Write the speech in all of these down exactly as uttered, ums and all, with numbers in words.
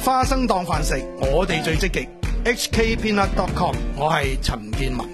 花生當飯食，我哋最積極。H K Peanut dot com， 我係陳建文。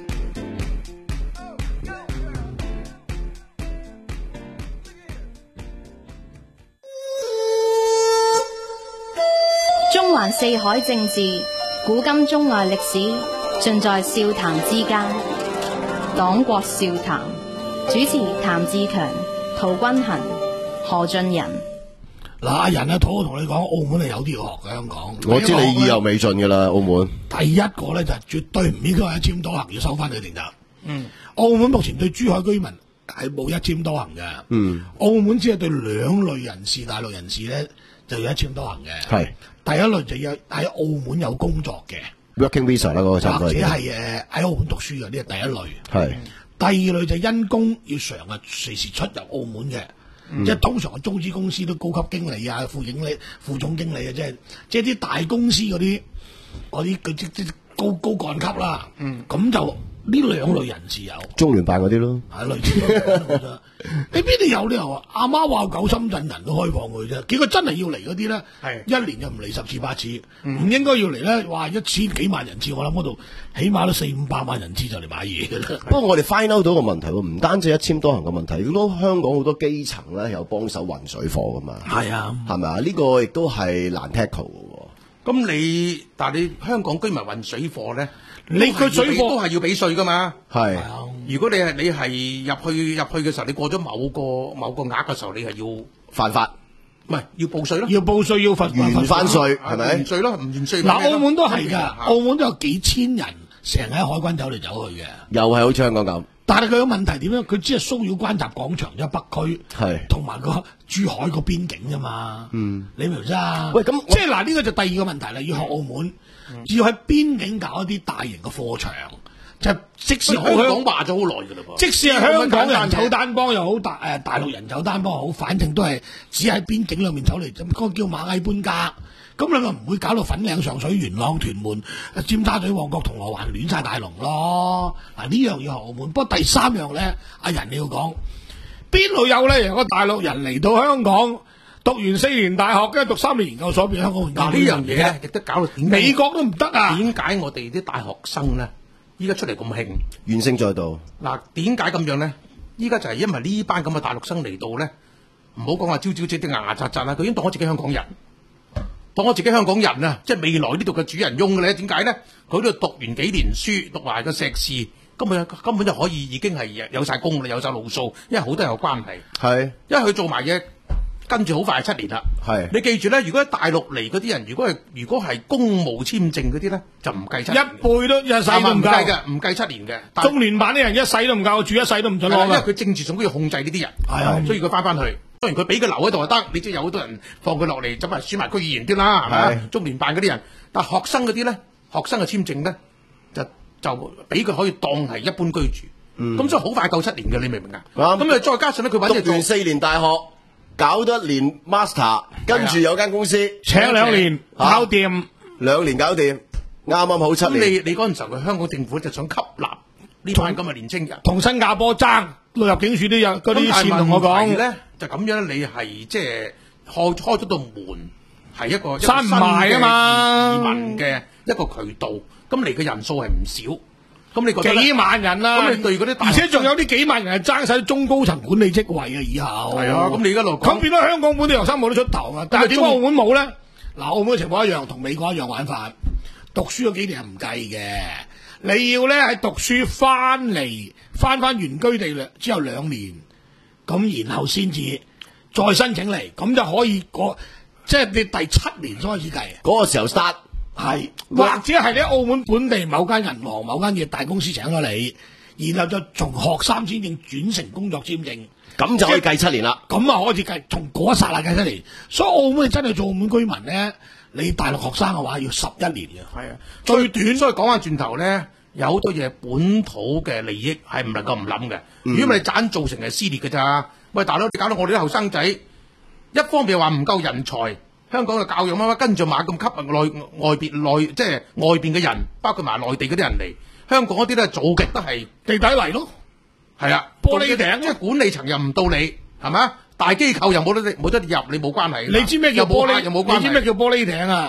中環四海政治，古今中外歷史，盡在笑談之間。黨國笑談，主持譚志強、陶君行、何俊仁。 嗱，人啊，土同你講，澳門係有啲要學嘅。香港， 我知你意猶未盡噶啦，澳門。 第一個咧就係絕對唔應該係一簽多行，要收翻佢哋得。嗯，澳門目前對珠海居民係冇一簽多行嘅。嗯，澳門只係對兩類人士，大陸人士咧就要一簽多行嘅。係第一類就要喺澳門有工作嘅 working visa 啦，嗰個差唔多。 或者係誒喺澳門讀書嘅，呢係第一類。係第二類就因公要常日隨時出入澳門嘅。嗯、即係通常嘅租資公司都高級經理啊、副經理、副總經理啊，即係即係啲大公司嗰啲嗰啲嗰啲啲高高幹級啦。嗯，咁就呢兩類人士有中聯辦嗰啲咯， 係類似。你邊度有理由啊？阿媽話九深圳人都開放佢啫，結果真係要嚟嗰啲咧，係一年就唔嚟十次八次，唔、嗯、應該要嚟咧。話一千幾萬人次，我諗嗰度起碼都四五百萬人次就嚟買嘢嘅啦。 不過我哋 find out 到個問題喎，唔單止一簽多行嘅問題，如果香港好多基層咧有幫手運水貨噶嘛，係啊，係咪啊？呢、這個亦都係難 tackle 嘅。 咁你但係你香港居民運水貨咧？ 你個水貨都係要俾稅噶嘛？ 係。 如果你係你係入去入去嘅時候，你過咗某個某個額嘅時候，你係要犯法， 唔係要報稅咯？ 要報稅要罰完翻稅係咪？ 完稅咯，唔完稅。 嗱，澳門都係㗎，澳門都有幾千人成日喺海關走嚟走去嘅， 又係好似香港咁。 但係佢個問題點樣？佢只係騷擾關閘廣場，即係北區，係同埋個珠海個邊境啫嘛。嗯，你明唔明啊？喂，咁即係嗱，呢個就第二個問題啦。要學澳門，嗯、要喺邊境搞一啲大型嘅貨場，就即使香港話咗好耐㗎啦噃。即使係香港人走單幫又好，大誒大陸人走單幫又好，反正都係只喺邊境裏面走嚟，咁、嗰個叫螞蟻搬家。咁你咪唔會搞到粉嶺、上水、元朗、屯門、尖沙咀、旺角、銅鑼灣亂晒大龍咯。嗱，呢樣要學澳門。不過第三樣咧，阿仁你要講邊度有咧？有個大陸人嚟到香港讀完四年大學，跟住讀三年研究所，變香港人。 嗱，呢樣嘢咧，亦都搞到點？ 美國都唔得啊！ 點解我哋啲大學生咧，依家出嚟咁興？ 怨聲載道。 嗱，點解咁樣咧？依家就係因為呢班咁嘅大陸生嚟到咧，唔好講話朝朝夕夕牙牙扎扎啦，佢已經當我自己香港人。當我自己香港人啊，即係未來呢度嘅主人翁嘅咧，點解咧？佢都讀完幾年書，讀埋個碩士，根本根本就可以已經係有晒工啦，有晒路數，因為好多人有關係。係，因為佢做埋嘢，跟住好快係七年啦。係，你記住咧，如果喺大陸嚟嗰啲人，如果係如果係公務簽證嗰啲咧，就唔計七年。一輩都一世都唔計嘅，唔計七年嘅。中聯辦啲人一世都唔夠，住一世都唔准攞。因為佢政治上都要控制呢啲人，係啊，所以佢翻翻去。當然佢俾佢留喺度就得，你知有好多人放佢落嚟，走埋選埋區議員啲啦，係咪？中聯辦嗰啲人，但係學生嗰啲咧，學生嘅簽證咧，就就俾佢可以當係一般居住，咁、嗯、所以好快夠七年嘅，你明唔明啊？咁、嗯、啊再加上咧，佢揾嘢做， 讀完四年大學，搞咗一年 master， 跟住有間公司請兩年搞掂， 兩年搞掂，啱啱好七年。 咁你你嗰陣時候，佢香港政府就想吸納呢班咁嘅年青人， 同新加坡爭。入境處都有嗰啲線同我講咧，就咁樣你係即係開開咗道門，係一個閂唔埋啊嘛， 移民嘅一個渠道，咁嚟嘅人數係唔少，咁你覺得幾萬人啦、啊， 咁你對嗰啲， 而且仲有啲幾萬人係爭晒中高層管理職位啊，以後係啊，咁你而家度咁變咗香港本地學生冇得出頭啊，但係點解澳門冇咧？嗱，澳門嘅情況一樣，同美國一樣玩法，讀書嗰幾年係唔計嘅。你要咧喺讀書翻嚟，翻翻原居地咧，之後兩年，咁然後先至再申請嚟，咁就可以個即係你第七年先開始計。 嗰個時候 start 係，或者係你喺澳門本地某間銀行、某間嘢大公司請咗你，然後就從學生簽證轉成工作簽證， 咁就可以計七年啦。 咁啊開始計，從嗰一剎那計七年。所以澳門真係做澳門居民咧。你大陸學生嘅話要十一年嘅，係啊，最短。所以講翻轉頭咧，有好多嘢本土嘅利益係唔能夠唔諗嘅。如果唔係盞造成係撕裂嘅咋？喂，大佬，你搞到我哋啲後生仔，一方面話唔夠人才，香港嘅教育乜乜跟住馬咁吸引內外邊內即係外邊嘅人，包括埋內地嗰啲人嚟，香港嗰啲咧做極都係地底嚟咯，係啊，玻璃頂，即係管理層又唔到你，係咪？大機構又冇得冇得入，你冇關係。你知咩叫玻璃？又冇關係。你知咩叫玻璃艇啊？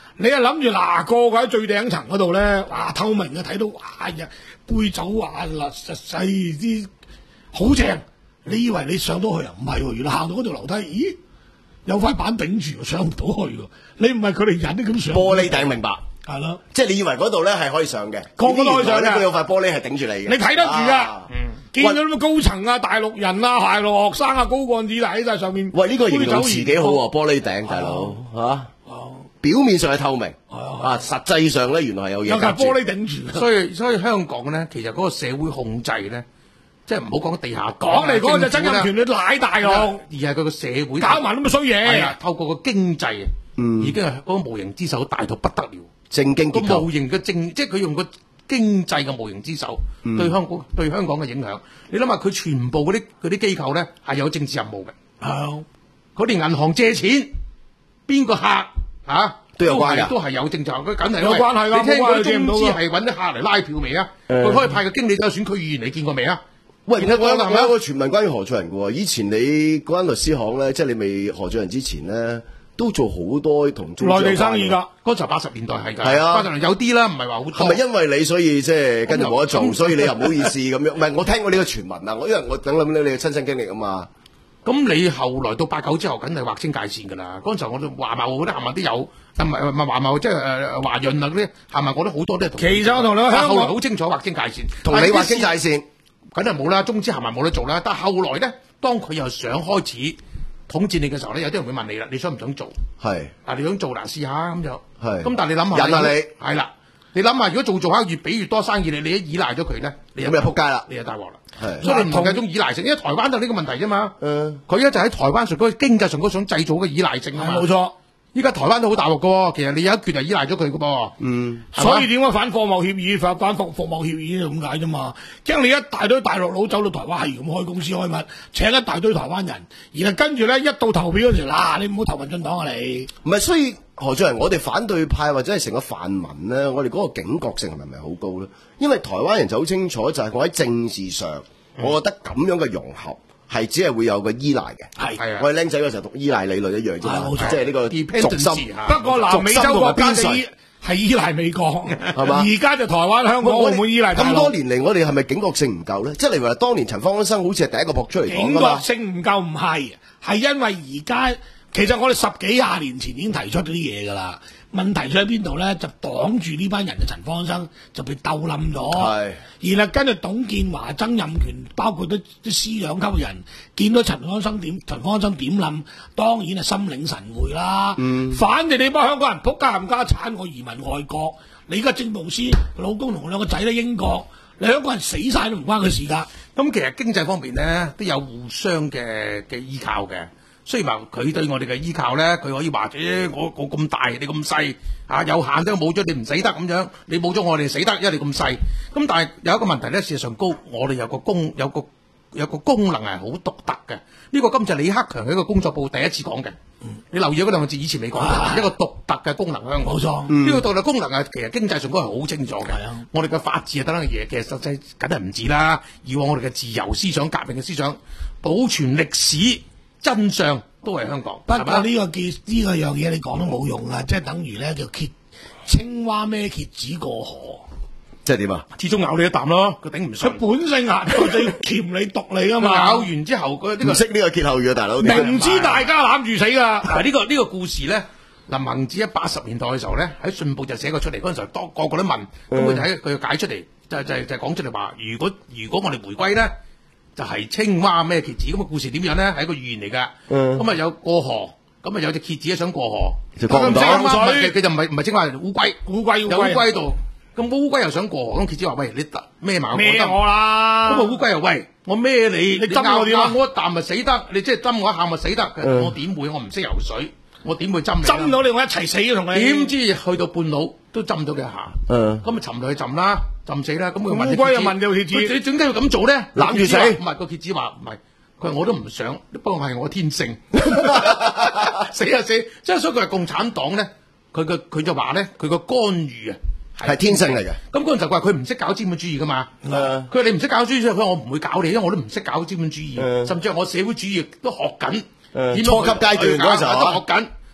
你係諗住嗱個個喺最頂層嗰度咧，哇透明嘅睇到，哇呀杯酒啊嗱細細啲好正，你以為你上到去啊？唔係喎，原來行到嗰條樓梯，咦有塊板頂住，上唔到去喎。你唔係佢哋人都咁上。 玻璃頂明白。 係咯， 即係你以為嗰度咧係可以上嘅， 個個都可以上嘅。 佢有塊玻璃係頂住你嘅， 你睇得住噶。嗯，見到啲高層啊、大陸人啊、大陸學生啊、高幹子喺晒上面。 喂，呢、這個形容詞幾好喎，玻璃頂大佬嚇。表面上係透明，啊，實際上咧原來係有嘢。有塊玻璃頂住。 所以所以香港咧，其實嗰個社會控制咧，即係唔好講地下講嚟講就曾蔭權你奶大佬， 而係佢個社會搞埋咁嘅衰嘢。 透過個經濟，嗯，已經係嗰個無形之手大到不得了。 正經結構， 個無形嘅正，即係佢用個經濟嘅無形之手、嗯、對香港對香港嘅影響。你諗下，佢全部嗰啲嗰啲機構咧係有政治任務嘅。係，佢連銀行借錢，邊個客啊都有關係， 都係有政治。佢梗係有關係㗎。 你聽過中資係揾啲客嚟拉票未啊？佢、嗯、可以派個經理走選區議員，你見過未啊？ 喂，我有我有個傳聞關於何俊仁嘅喎。以前你嗰間律師行咧，即係你未何俊仁之前咧。都做好多同中內地生意㗎， 嗰時候八十年代係㗎， 係啊， 八十年有啲啦，唔係話好多。 係咪因為你所以即係跟住冇得做，所以你又唔好意思咁樣？唔係，我聽過呢個傳聞啊，我因為我等諗你你嘅親身經歷啊嘛。 咁你後來到八九之後，梗係劃清界線㗎啦。嗰陣時候我哋華貿嗰啲冚唪唥都有，唔係唔係華貿即係誒華潤啊嗰啲冚唪唥，我都好多都係同。 其實我同你講， 後來好清楚劃清界線， 同你劃清界線， 梗係冇啦。中資冚唪唥冇得做啦。但係後來咧，當佢又想開始統戰你嘅時候咧，有啲人會問你啦，你想唔想做？係，啊你想做嗱，試下咁就。係。咁但係你諗下， 忍下你。 係啦，你諗下，如果做做下越俾越多生意，你你一依賴咗佢咧，你咁就撲街啦， 你就大鑊啦。 係。 所以你唔係一種依賴性，因為台灣就呢個問題啫嘛。嗯。佢咧就喺台灣上嗰個經濟上嗰種製造嘅依賴性啊嘛。 冇錯。 依家台灣都好大鑊噶，其實你有一橛就依賴咗佢噶噃。 嗯。 所以點解反貨貿協議、反反服服貿協議咁解啫嘛？驚你一大堆大陸佬走到台灣係咁開公司開乜，請一大堆台灣人，然後跟住咧一到投票嗰時，嗱、啊、你唔好投民進黨啊你。 唔係，所以何俊仁，我哋反對派或者係成個泛民咧，我哋嗰個警覺性係咪咪好高咧？因為台灣人就好清楚，就係我喺政治上，嗯、我覺得咁樣嘅融合。係只係會有個依賴嘅，係我哋僆仔嗰時候讀依賴理論一樣啫嘛，即係呢個軸心。 不過南美洲國家係依賴美國，係嘛？而家就台灣、香港、澳門依賴。 咁多年嚟，我哋係咪警覺性唔夠咧？即係例如話，當年陳方安生好似係第一個撲出嚟講㗎嘛。 警覺性唔夠唔係，係因為而家其實我哋十幾廿年前已經提出咗啲嘢㗎啦。問題出喺邊度咧？就擋住呢班人嘅陳方安生就被鬥冧咗，係。然後跟住董建華、曾蔭權，包括啲啲師長級人，見到陳方安生點陳方安生點冧，當然係心領神會啦。嗯。反正你班香港人仆家冚家產，我移民外國，你而家政務司老公同我兩個仔喺英國，你香港人死晒都唔關佢事㗎。 咁其實經濟方面咧都有互相嘅嘅依靠嘅。雖然話佢對我哋嘅依靠咧，佢可以話誒我我咁大，你咁細啊，有限都冇咗你唔死得咁樣，你冇咗我哋死得，因為你咁細。咁但係有一個問題咧，事實上高，我哋有個功有個有個功能係好獨特嘅。呢個今次李克強喺個工作報第一次講嘅。嗯、你留意嗰兩個字，以前未講過，啊、一個獨特嘅功能香港。冇錯，呢、嗯、個獨特功能啊，其實經濟上都係好清楚嘅。啊、我哋嘅法治啊等等嘅嘢，其實實際梗係唔止啦。以往我哋嘅自由思想、革命嘅思想，保存歷史真相。都係香港， 不過呢個結呢個樣嘢你講都冇用啊！即係等於咧叫蠍青蛙孭蠍子過河， 即係點啊？ 始終咬你一啖咯，佢頂唔順。 佢本性啊，就要鉗你毒你噶嘛。 咬完之後，佢呢個唔識呢個歇後語啊，大佬。 明知大家攬住死噶。 嗱呢個呢個故事咧，嗱孟子喺八十年代嘅時候咧，喺信報就寫過出嚟。嗰陣時候，多個個都問，咁佢就喺佢解出嚟，就就就講出嚟話，如果如果我哋回歸咧。就係青蛙咩蠍子咁嘅故事點樣咧？係一個寓言嚟㗎。咁啊、嗯、有過河，咁啊有隻蠍子想過河， 就過唔到水。佢就唔係唔係青蛙，係烏龜。烏龜，有烏龜喺度。咁烏龜又想過河，咁蠍子話：喂，你孭埋我孭我啦。 咁啊烏龜又喂，我孭你，你針我點啊？我一啖咪死得，你即係針我一下咪死得。嗯、我點會？我唔識游水，我點會針你？ 針到你，我一齊死啊！同你。 點知去到半路都針咗佢一下。嗯。咁啊沉落去浸啦。浸死啦！咁佢烏龜又問條蠍子： 你點解要咁做咧？ 攬住死？ 唔係個蠍子話唔係，佢話我都唔想，不過係我天性。死啊死！即係所以佢係共產黨咧，佢個佢就話咧，佢個干預啊係天性嚟嘅。 咁嗰陣就話佢唔識搞資本主義噶嘛。佢話你唔識搞資本主義，佢話我唔會搞你，因為我都唔識搞資本主義，甚至係我社會主義都學緊。 初級階段嗰陣時候都學緊。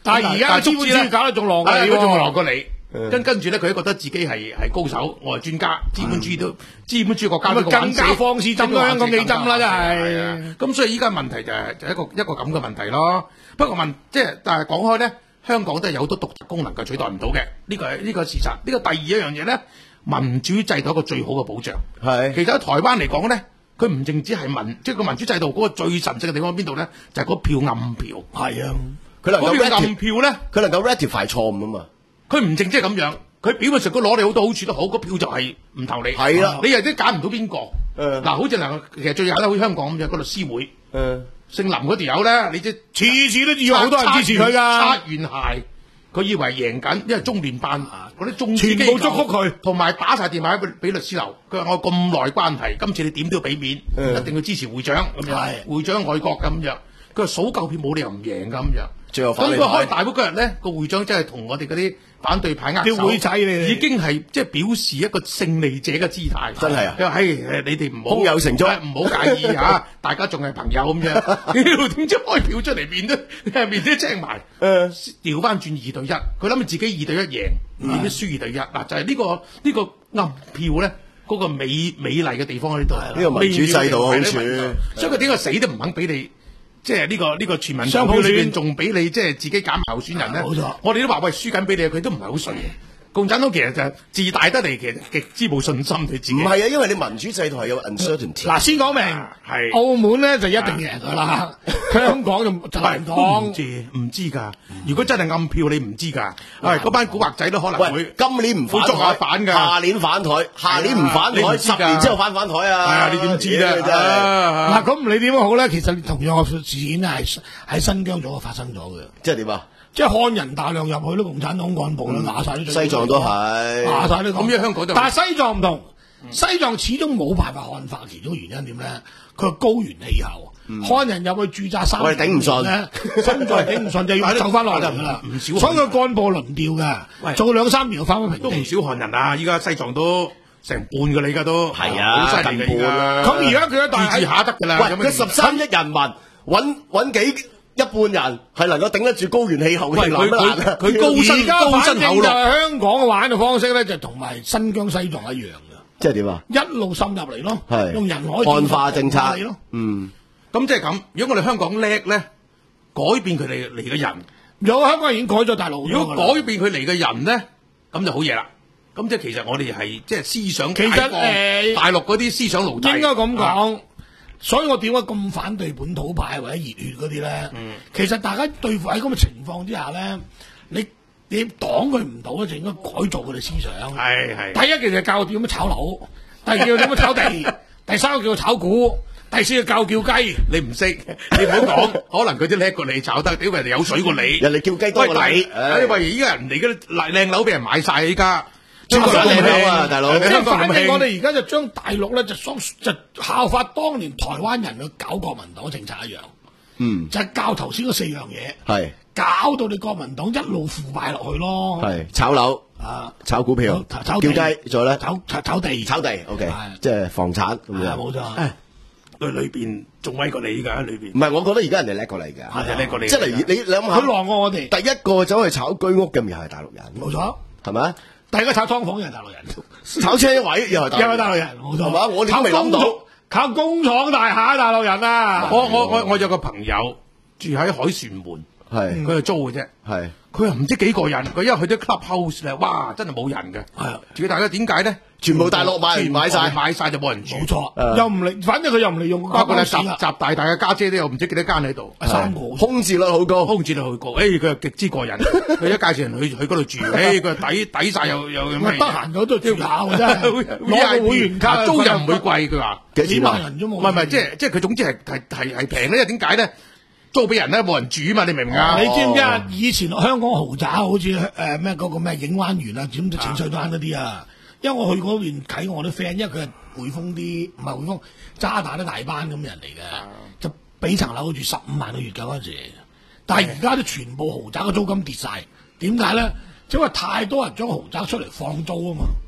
但係而家資本主義搞得仲狼過你喎， 佢仲狼過你。跟跟住咧，佢覺得自己係係高手，我係專家，資本主義都資本主義國家都更加放肆針啦，香港幾針啦，真係。 咁所以依家問題就係就一個一個咁嘅問題咯。不過問即係但係講開咧，香港都係有好多獨特功能嘅，取代唔到嘅。呢個係呢個事實。呢個第二一樣嘢咧，民主制度一個最好嘅保障。 係。 其實喺台灣嚟講咧，佢唔淨止係民，即係個民主制度嗰個最神聖嘅地方喺邊度咧？就係嗰票暗票。 係啊， 佢能夠嗰票暗票咧， 佢能夠 ratify 錯誤啊嘛。 佢唔淨即係咁樣，佢表面上佢攞你好多好處都好，嗰票就係唔投你。 係啦， 你又都揀唔到邊個。 誒， 嗱，好似嗱，其實最簡單好似香港咁樣，個律師會。 誒， 姓林嗰條友咧，你即係次次都以為好多人支持佢㗎。 擦完鞋，佢以為贏緊，因為中聯辦嗰啲中資機構全部祝福佢， 同埋打晒電話俾俾律師樓。佢話我咁耐關係，今次你點都要俾面，一定要支持會長咁樣。會長愛國咁樣，佢話數夠票冇理由唔贏㗎咁樣。 最後反咁佢開大會嗰日咧，個會長真係同我哋嗰啲反對派握手， 會仔你已經係即係表示一個勝利者嘅姿態。 真係啊！ 佢話：誒，你哋唔好胸有成竹， 唔好介意嚇，大家仲係朋友咁樣。屌，點知開票出嚟面都面都青埋。誒，調翻轉二對一，佢諗住自己二對一贏，點知輸二對一。嗱，就係呢個呢個暗票咧，嗰個美美麗嘅地方喺呢度。 呢個民主制度好處， 所以佢點解死都唔肯俾你？即係呢個呢個全民投票裏邊仲俾你即係自己揀候選人咧，冇錯。我哋都話喂輸緊俾你，佢都唔係好信嘅。共產黨其實就係自大得嚟，其實極之冇信心對自己。 唔係啊，因為你民主制度係有 uncertainty。 嗱，先講明係澳門咧就一定贏㗎啦，香港就就唔講。 唔知唔知㗎。如果真係暗票，你唔知㗎。係嗰班古惑仔都可能會今年唔會捉下反㗎， 下年反台，下年唔反台，十年之後反反台啊！ 係啊，你點知咧？ 嗱，咁唔理點樣好咧，其實同樣嘅事件咧係喺新疆早就發生咗嘅。 即係點啊？ 即係漢人大量入去都共產黨幹部啦，拿晒啲西藏都係， 拿晒啲咁樣香港都， 但係西藏唔同，西藏始終冇辦法漢化，其中原因點咧？佢高原氣候，漢人入去駐紮三年， 我哋頂唔順咧，實在頂唔順就要走翻落嚟㗎啦。唔少，所以佢幹部輪調嘅，做兩三年就翻返平地。 都唔少漢人啊！依家西藏都成半㗎啦，依家都係啊， 好犀利㗎啦。 咁而家佢一大自治下得㗎啦。 喂，佢十三億人民揾揾幾？一半人係能夠頂得住高原氣候嘅， 佢佢佢高薪高薪厚祿。 香港嘅玩嘅方式咧，就同埋新疆、西藏一樣嘅。 即係點啊？ 一路滲入嚟咯， 係用人海漢化政策咯。 嗯， 咁即係咁。如果我哋香港叻咧，改變佢哋嚟嘅人， 有香港已經改咗大陸。 如果改變佢嚟嘅人咧，咁就好嘢啦。咁即係其實我哋係即係思想解放大陸嗰啲思想奴隸。 應該咁講。所以我點解咁反對本土派或者熱血嗰啲咧？嗯、其實大家對付喺咁嘅情況之下咧，你你擋佢唔到咧，就應該改造佢哋思想。 係係。 第一其實教佢點樣炒樓，第二叫佢點樣炒地，第三個叫佢炒股，第四個教叫雞。 你唔識，你唔好講，可能佢都叻過你炒得，屌人哋有水過你， 人哋叫雞多過你。 哎喂，依家人哋嗰啲靚樓俾人買晒依家。 香港咁興啊，大佬！ 即係反正我哋而家就將大陸咧就想就效法當年台灣人去搞國民黨政策一樣， 嗯， 就係教頭先嗰四樣嘢， 係搞到你國民黨一路腐敗落去咯， 係炒樓啊，炒股票， 炒叫雞，仲有咧， 炒炒炒地， 炒地，OK，即係房產咁樣， 冇錯。 佢裏邊仲威過你㗎，裏邊。 唔係，我覺得而家人哋叻過你㗎， 係叻過你。 即係例如你你諗下， 佢浪過我哋。 第一個走去炒居屋嘅又係大陸人， 冇錯， 係咪？ 第一個炒劏房又係大陸人， 炒車位又係大陸人， 又係大陸人，冇錯。 係嘛？我哋都未諗到， 靠工廠大廈大陸人啊！ 我我我我有個朋友住喺海旋門， 係佢係租嘅啫， 係佢又唔知幾個人，佢因為去啲 club house 咧，哇，真係冇人嘅，係啊！住大家點解咧？ 全部大陸買買晒， 買晒就冇人住， 冇錯，又唔嚟，反正佢又唔利用。 包括咧習習大大嘅家姐都有唔知幾多間喺度， 三個， 空置率好高， 空置率好高。誒，佢又極之過癮，佢一介紹人去去嗰度住，誒，佢抵抵晒又又咁。 得閒嗰度住下嘅真係，攞個會員卡， 租又唔會貴，佢話幾萬人啫冇。 唔係唔係，即係即係佢總之係係係係平咧，因為點解咧？租俾人咧冇人住嘛，你明唔明啊？ 你知唔知啊？以前香港豪宅好似誒咩嗰個咩影灣園啊，點淺水灣嗰啲啊。因為我去嗰邊睇我啲 friend，因為佢係匯豐啲唔係匯豐渣打啲大班咁人嚟嘅，就俾層樓住十五萬個月㗎嗰陣時。但係而家都全部豪宅嘅租金跌晒，點解咧？因為太多人將豪宅出嚟放租啊嘛。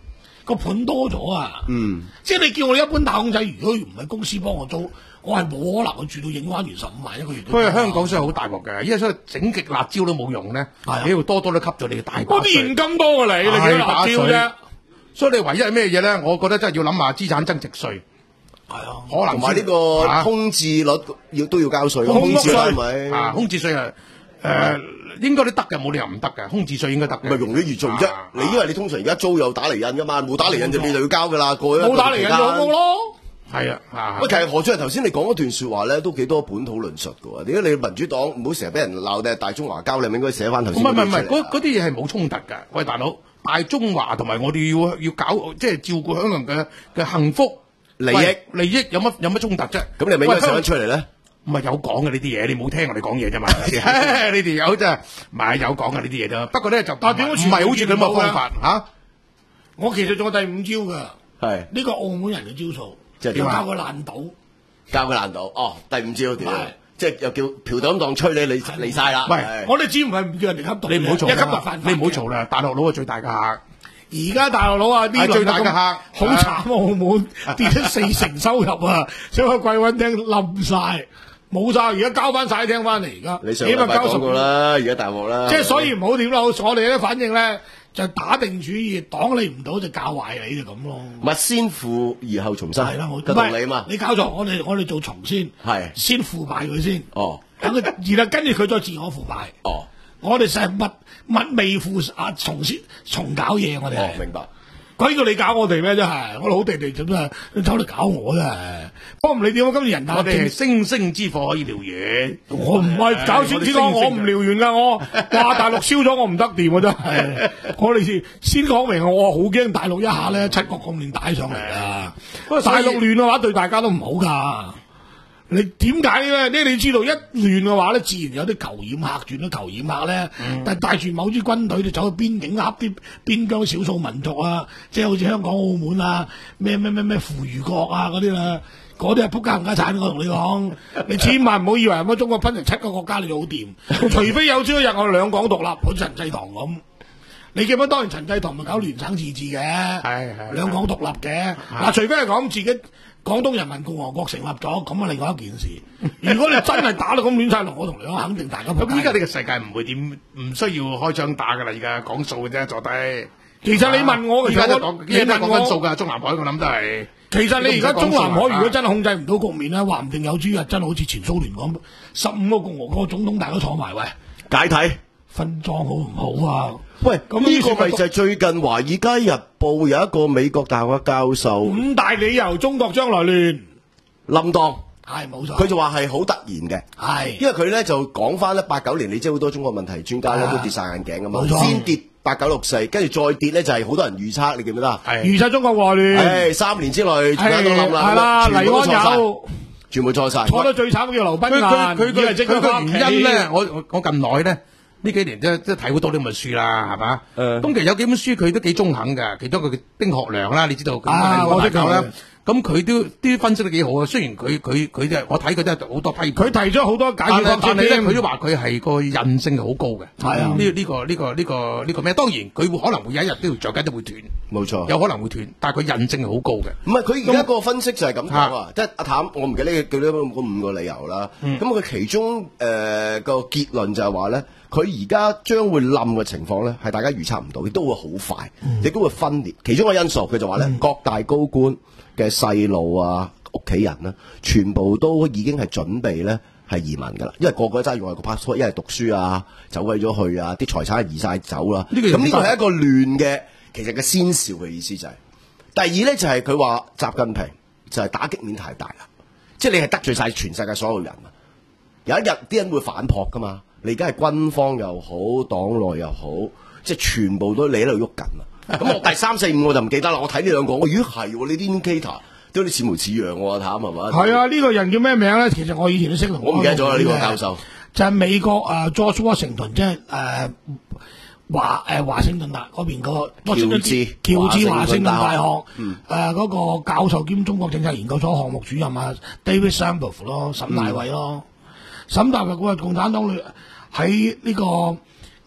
個盤多咗啊！ 嗯， 即係你叫我哋一般打工仔，如果唔係公司幫我租，我係冇可能去住到影灣園十五萬一個月。 不過香港真係好大鑊嘅，因為所以整極辣椒都冇用咧，你要多多都吸咗你嘅大把嗰啲現金多過你，你幾多辣椒啫？ 所以你唯一係咩嘢咧？我覺得真係要諗下資產增值稅。 係啊， 可能同埋呢個空置率要都要交稅，空置率係咪？ 啊，空置稅啊，誒應該都得嘅，冇理由唔得嘅，空置稅應該得嘅。 咪容易越做啫。你因為你通常而家租有打釐印噶嘛，冇打釐印就你就要交噶啦。過冇打釐印就好咯。 係啊，啊！ 喂，其實何俊頭先你講嗰段説話咧，都幾多本土論述嘅喎。點解你民主黨唔好成日俾人鬧你係大中華膠？你咪應該寫翻頭先。 唔係唔係唔係，嗰嗰啲嘢係冇衝突㗎。喂，大佬，大中華同埋我哋要要搞即係照顧香港人嘅嘅幸福。利益利益有乜有乜衝突啫？ 咁你咪應該寫翻出嚟咧？ 唔係有講嘅呢啲嘢，你冇聽我哋講嘢啫嘛？你哋有真係唔係有講嘅呢啲嘢啫。不過咧就但點解唔係好似咁嘅方法嚇？我其實仲有第五招㗎，係呢個澳門人嘅招數，就係教個爛賭， 教個爛賭。哦，第五招點？即係又叫嫖賭當吹你，你嚟晒啦。 喂，我哋只唔係唔叫人哋吸毒， 你唔好嘈， 一吸就犯法。 你唔好嘈啦，大陸佬係最大嘅客。 而家大陸佬啊，呢最大嘅客好慘，澳門跌咗四成收入啊，所以貴賓廳冧晒，冇晒，而家交翻晒廳翻嚟，而家你上禮拜講過啦，而家大鑊啦。 即係所以唔好點啦，我哋咧反正咧就打定主意，擋你唔到就教壞你就咁咯。 咪先腐而後重生係啦，我道理嘛。你搞錯，我哋我哋做蟲先，係先腐敗佢先。哦，等佢然後跟住佢再自我腐敗。哦。我哋成日物物未腐啊，重先重搞嘢，我哋。 哦，明白。 鬼叫你搞我哋咩？真係，我哋好地地咁啊，走嚟搞我真係。不過唔理點，我今次人大我哋係星星之火可以燎原。 我唔係搞星之火，我唔燎原噶，我話大陸燒咗我唔得掂啊！真係。我哋先先講明，我好驚大陸一下咧七國咁亂打上嚟啊！大陸亂嘅話對大家都唔好噶。你點解咧？呢你知道一亂嘅話咧，自然有啲求染客轉咗求染客咧，嗯、但係帶住某支軍隊就走去邊境呃啲邊疆少數民族啊，即係好似香港、澳門啊，咩咩咩咩扶餘國啊嗰啲啦，嗰啲係仆街冚家產，我同你講，你千萬唔好以為乜中國分成七個國家你就好掂，除非有朝一日我哋兩港獨立，好似陳濟棠咁。你記唔記得當年陳濟棠咪搞聯省自治嘅，係係兩港獨立嘅，嗱除非係講自己。廣東人民共和國成立咗，咁啊另外一件事。如果你真係打到咁亂晒龍，我同你講，肯定大家。 咁依家呢個世界唔會點，唔需要開槍打噶啦，而家講數嘅啫，坐低。 其實你問我， 而家都講，而家都講分數㗎，中南海我諗都係。 其實你而家中南海如果真係控制唔到局面咧，話唔定有朝日真係好似前蘇聯咁，十五個共和國總統大家坐埋喂解體。 分贓好唔好啊？ 喂，咁呢個咪就係最近《華爾街日報》有一個美國大學嘅教授， 五大理由中國將來亂冧當， 係冇錯。 佢就話係好突然嘅，係因為佢咧就講翻咧八九年，你知好多中國問題專家咧都跌晒眼鏡㗎嘛，先跌八九六四，跟住再跌咧就係好多人預測，你記唔記得啊？ 預測中國內亂， 係三年之內全部都冧啦， 係啦，黎安友全部錯晒， 錯得最慘叫劉賓雁， 佢佢佢佢個原因咧，我我近來咧。呢幾年即係即係睇好多呢本書啦，係嘛？咁、嗯、其實有幾本書佢都幾中肯㗎，其中一個丁學良啦，你知道佢啊，我識佢啦。 咁佢都啲分析得幾好啊。雖然佢佢佢即係我睇佢都係好多批評， 佢提咗好多解決方案，但係咧佢都話佢係個韌性係好高嘅。係啊，呢呢個呢個呢個呢個咩？當然佢會可能會有一日呢條橡筋都會斷，冇錯，有可能會斷，但係佢韌性係好高嘅。 唔係佢而家個分析就係咁講啊，即係阿譚，我唔記得呢叫呢五個理由啦。咁佢、嗯、其中誒、呃、個結論就係話咧。佢而家將會冧嘅情況咧，係大家預測唔到，亦都會好快，亦、嗯、都會分裂。其中一個因素，佢就話咧，嗯、各大高官嘅細路啊、屋企人咧，全部都已經係準備咧係移民㗎啦。因為個個都揸住外國 passport，一係讀書啊，走鬼咗去啊，啲財產移晒走啦。咁呢個係一個亂嘅，其實嘅先兆嘅意思就係、是。第二咧就係佢話習近平就係打擊面太大啦，即係你係得罪晒全世界所有人啊！有一日啲人會反撲㗎嘛。你而家係軍方又好，黨內又好，即係全部都你喺度喐緊啊！咁我第三四五我就唔記得啦。我睇呢兩個，我咦係喎，你啲 indicator 都有啲似模似樣喎，睇下係嘛？係啊，呢、這個人叫咩名咧？其實我以前都識同我唔記得咗啦。呢、這個教授就係美國啊、呃、George Washington，即係誒華誒華盛頓大嗰邊個喬治喬治華盛頓大學誒嗰、嗯呃那個教授兼中國政策研究所項目主任啊 David Sambov 咯，沈大衛咯，嗯、沈大衛嗰個共產黨喺呢個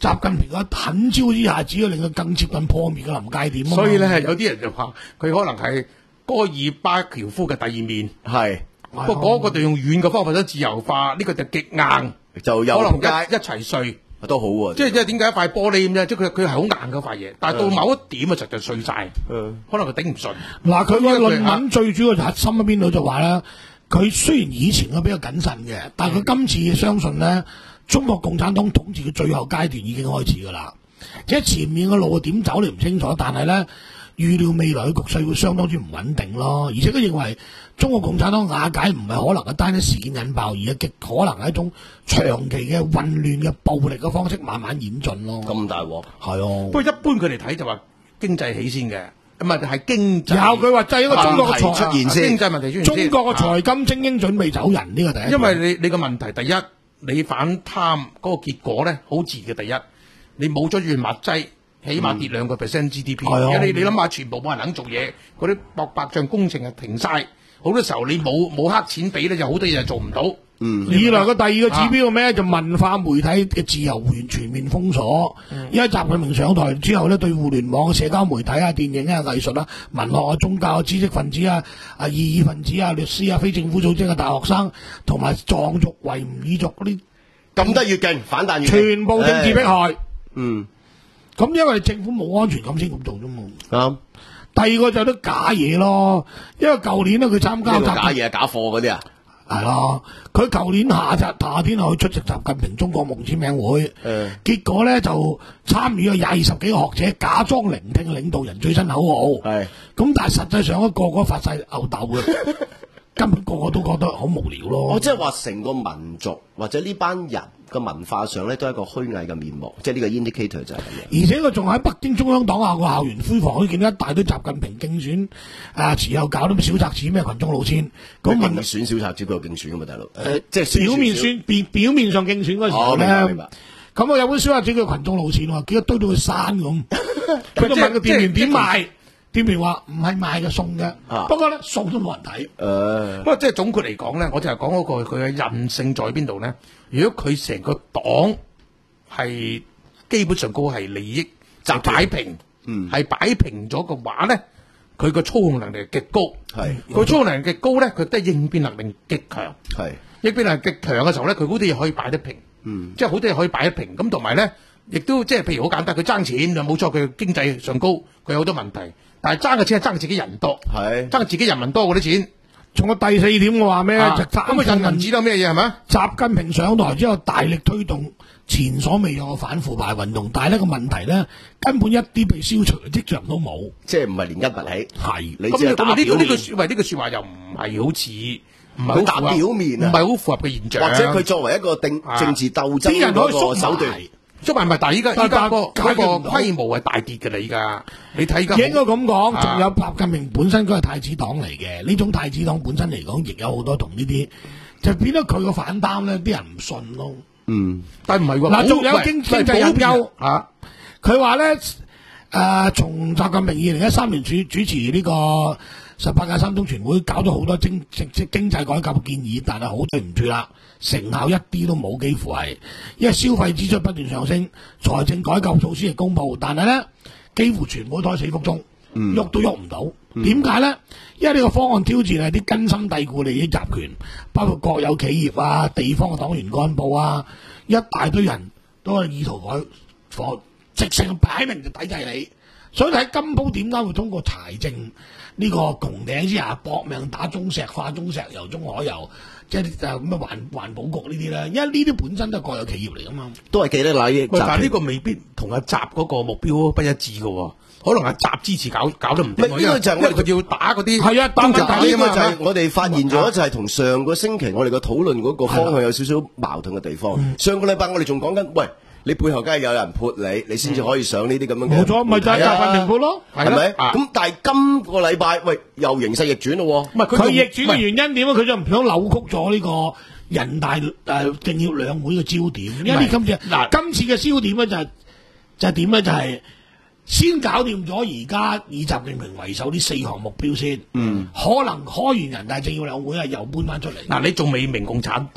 習近平嘅狠招之下，只要令佢更接近破滅嘅臨界點啊嘛。 所以咧，有啲人就話佢可能係戈爾巴喬夫嘅第二面， 係不過嗰個就用軟嘅方法想自由化，呢個就極硬， 就又可能仆街一一齊碎。 都好喎。 即係即係點解一塊玻璃咁啫？即係佢佢係好硬嗰塊嘢，但係到某一點啊，實就碎晒， 嗯可能佢頂唔順。 嗱，佢個論文最主要核心喺邊度就話咧，佢雖然以前佢比較謹慎嘅，但係佢今次相信咧，中國共產黨統治嘅最後階段已經開始㗎啦。即係前面嘅路點走你唔清楚，但係咧預料未來嘅局勢會相當之唔穩定咯。而且佢認為中國共產黨瓦解唔係可能嘅單一事件引爆，而係極可能係一種長期嘅混亂嘅暴力嘅方式慢慢演進咯。 咁大鑊係哦。 不過一般佢哋睇就話經濟起先嘅，咁啊係經濟。 有佢話就係一個中國嘅財出現先， 經濟問題出現先。 中國嘅財金精英準備走人呢個第一。 因為你你個問題第一，你反貪嗰個結果咧，好自然嘅第一，你冇咗潤滑劑。起碼跌兩個 percent G D P，而家你你諗下，全部冇人肯做嘢，嗰啲博百丈工程啊停晒，好多時候你冇冇黑錢俾咧，就好多嘢就做唔到。 嗯， 二來個第二個指標係咩？就文化媒體嘅自由完全面封鎖。因為習近平上台之後咧，對互聯網、社交媒體啊、電影啊、藝術啊、文學啊、宗教啊、知識分子啊、啊異議分子啊、律師啊、非政府組織嘅大學生同埋藏族、維吾爾族嗰啲， 咁得越勁，反彈越勁， 全部政治迫害。 嗯。 咁因為政府冇安全感先咁做啫嘛。 啱。 第二個就係啲假嘢咯，因為舊年咧佢參加假嘢假貨嗰啲啊， 係咯，佢舊年夏日夏天去出席習近平中國夢簽名會， 嗯， 結果咧就參與咗廿二十幾個學者假裝聆聽領導人最新口號， 係， 咁但係實際上一個個發晒吽哣嘅，根本個個都覺得好無聊咯。 我即係話成個民族或者呢班人個文化上咧，都係一個虛偽嘅面目，即係呢個 indicator 就係咁樣。 而且佢仲喺北京中央黨校個校園灰房，都見到一大堆習近平競選啊，遲後搞啲小冊子咩群眾路線，咁競選小冊子佢有競選噶嘛，大佬？誒，即係表面選表表面上競選嗰時候咧，咁我有本小冊子叫群眾路線喎，幾多堆到佢山咁，佢就問個店員點賣，店員話唔係賣嘅送嘅，不過咧送都冇人睇。 誒， 不過即係總括嚟講咧，我就係講嗰個佢嘅韌性在邊度咧？如果佢成個黨係基本上嗰個係利益就擺平，係擺平咗嘅話咧，佢個操控能力極高， 係佢操控能力極高咧，佢都係應變能力極強， 係應變能力極強嘅時候咧，佢好多嘢可以擺得平， 嗯， 即係好多嘢可以擺得平。咁同埋咧，亦都即係譬如好簡單，佢爭錢就冇錯，佢經濟上高，佢有好多問題，但係爭嘅錢係爭自己人多，係爭自己人民多嗰啲錢。 仲有第四點嘅話咩？就咁佢印銀紙都咩嘢係咪？ 習近平上台之後，大力推動前所未有嘅反腐敗運動，但係呢個問題咧，根本一啲被消除嘅跡象都冇， 即係唔係連根拔起。 係你只係打表面。 咁呢個呢句喂呢句説話又唔係好似唔係好打表面啊， 唔係好符合嘅現象。 或者佢作為一個定政治鬥爭嗰個手段。 縮埋唔係，但係依家依家個嗰個規模係大跌嘅啦，依家你睇緊應該咁講，仲有習近平本身佢係太子黨嚟嘅，呢種太子黨本身嚟講，亦有好多同呢啲，就變咗佢個反擔咧，啲人唔信咯。 嗯， 但係唔係喎， 嗱，仲有經經濟隱憂嚇， 佢話咧誒，從習近平二零一三年主主持呢個十八屆三中全會，搞咗好多經經經濟改革嘅建議，但係好對唔住啦。成效一啲都冇，幾乎係，因為消費支出不斷上升，財政改革措施亦公布，但係咧幾乎全部胎死腹中，喐、嗯、都喐唔到。點解咧？因為呢個方案挑戰係啲根深蒂固利益集權，包括國有企業啊、地方嘅黨員幹部啊，一大堆人都係意圖改貨，直情擺明就抵制你。所以喺金鋪點解會通過財政呢個穹頂之下搏命打中石化、中石油、中海油？即係就咁嘅環環保局呢啲咧，因為呢啲本身都係國有企業嚟噶嘛， 都係記得利益。 但係呢個未必同阿習嗰個目標不一致嘅喎，可能阿習支持搞搞得唔掂。 呢個就係我哋佢要打嗰啲係啊，但係呢個就係我哋發現咗，就係同上個星期我哋嘅討論嗰個方向有少少矛盾嘅地方。嗯、上個禮拜我哋仲講緊，喂，你背後梗係有人潑你，你先至可以上呢啲咁樣嘅。 冇錯，咪就係習近平潑咯， 係咪？咁但係今個禮拜，喂，又形勢逆轉咯。 唔係佢逆轉嘅原因點啊？佢就唔想扭曲咗呢個人大誒政協兩會嘅焦點，因為今次嗱今次嘅焦點咧就係就係點咧？就係先搞掂咗而家以習近平為首呢四項目標先。嗯，可能開完人大政協兩會啊，又搬翻出嚟。 嗱，你仲未明共產黨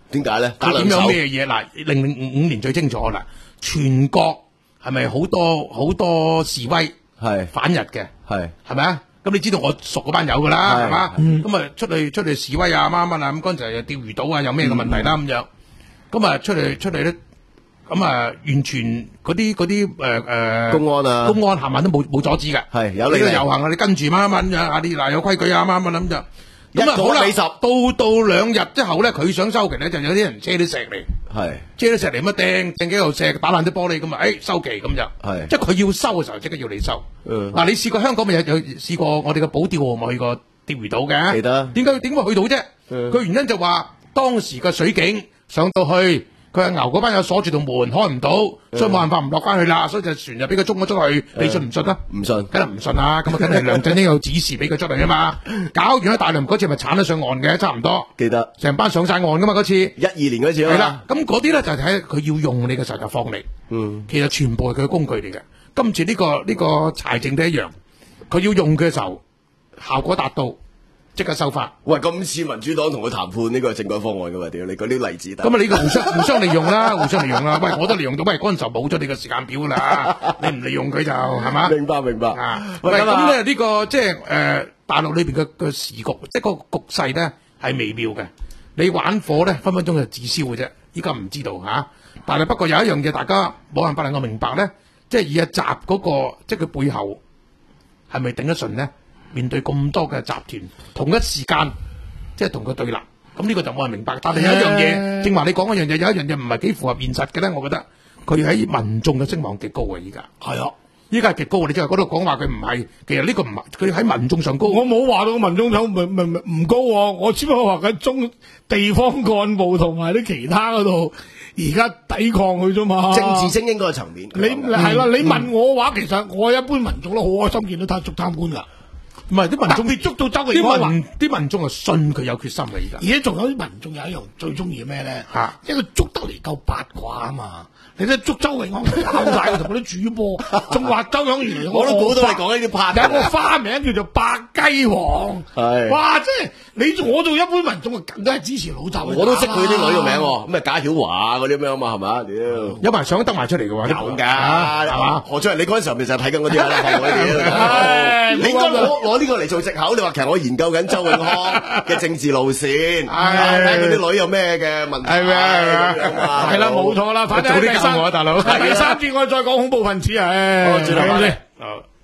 點解咧？打佢點兩手樣咩嘢？嗱，零零五五年最清楚啦，全國係咪好多好多示威係反日嘅？ 係係咪啊？咁你知道我熟嗰班友噶啦， 係係嘛？咁啊出去出去示威啊，乜乜啊，咁嗰陣時又釣魚島啊，有咩嘅問題啦咁樣。咁啊出嚟出嚟咧，咁啊完全嗰啲嗰啲誒誒公安啊， 公安行行都冇冇阻止嘅。 係有你嚟呢個遊行啊，你跟住乜乜咁樣啊，你嗱有規矩啊，乜乜咁就。咁啊一個好啦， 比十到到兩日之後咧，佢想收期咧，就有啲人車啲石嚟。 係遮啲石嚟咁啊掟掟幾嚿石打爛啲玻璃咁啊，誒收期咁就， 係即係佢要收嘅時候即刻要你收。 嗯嗱，你試過香港咪有有試過我哋嘅保釣號咪去過釣魚島嘅？ 記得點解點會去到啫？ 嗯佢原因就話當時個水警上到去，佢係牛嗰班友鎖住道門開唔到，所以冇辦法唔落翻去啦，所以就船就俾佢衝咗出去。你信唔信啊？ 唔信？ 梗係唔信啦，咁啊梗係梁振英有指示俾佢出嚟啊嘛。搞完喺大陸嗰次咪鏟得上岸嘅，差唔多記得成班上晒岸噶嘛嗰次。 一二年嗰次啊嘛係啦，咁嗰啲咧就睇佢要用你嘅時候就放你。 嗯， 其實全部係佢嘅工具嚟嘅。今次呢、個呢、個柴政都一樣，佢要用嘅時候效果達到，即刻收翻。 喂，咁似民主黨同佢談判呢個政改方案噶嘛？屌，你舉啲例子得？ 咁啊，你個互相互相利用啦，互相利用啦。喂，我都利用到，喂，嗰陣時候冇咗你嘅時間表㗎啦，你唔利用佢就係嘛？ 明白明白。 啊， 喂喂， 咁啊咁咧呢個即係誒大陸裏邊嘅嘅時局，即係個局勢咧係微妙嘅。你玩火咧，分分鐘就自燒嘅啫。依家唔知道嚇、啊，但係不過有一樣嘢大家冇辦法能夠明白咧，即係以阿習嗰個，即係佢背後係咪頂得順咧？面對咁多嘅集團，同一時間即係同佢對立，咁呢個就冇人明白。但係有一樣嘢，正話你講嗰樣嘢，有一樣嘢唔係幾符合現實嘅咧，我覺得佢喺民眾嘅聲望極高啊！依家係啊， 依家係極高啊！你即係嗰度講話佢唔係，其實呢個唔係佢喺民眾上高。 我冇話到民眾手唔唔唔唔高喎，我只不過話緊中地方幹部同埋啲其他嗰度而家抵抗佢啫嘛。 政治精英嗰個層面， 你係啦，你問我嘅話，其實我一般民眾都好開心見到他捉貪官㗎。 唔係啲民眾特別捉到周永康啲民啲民眾係信佢有決心嘅而家。 而家仲有啲民眾有一樣最中意嘅咩咧？ 嚇因為佢捉得嚟夠八卦啊嘛！你睇捉周永康搞晒佢同嗰啲主播，仲話周永康原來有個我都估到你講呢啲拍有個花名叫做白雞王。 係哇！即係你我做一般民眾啊，梗係支持老習。 我都識佢啲女個名喎，咁啊賈曉華嗰啲咁樣嘛，係嘛？屌， 有埋相得埋出嚟嘅喎， 有㗎， 係嘛？ 何俊仁，你嗰陣時候咪就係睇緊嗰啲啦，學嗰唉啲。你應該攞攞呢個嚟做藉口，你話其實我研究緊周永康嘅政治路線，睇下佢啲女有咩嘅問題， 係咪啊係咪啊係啦，冇錯啦，反正早啲第三教我啊大佬第三節我再講恐怖分子啊， 好轉頭返嚟係咁先。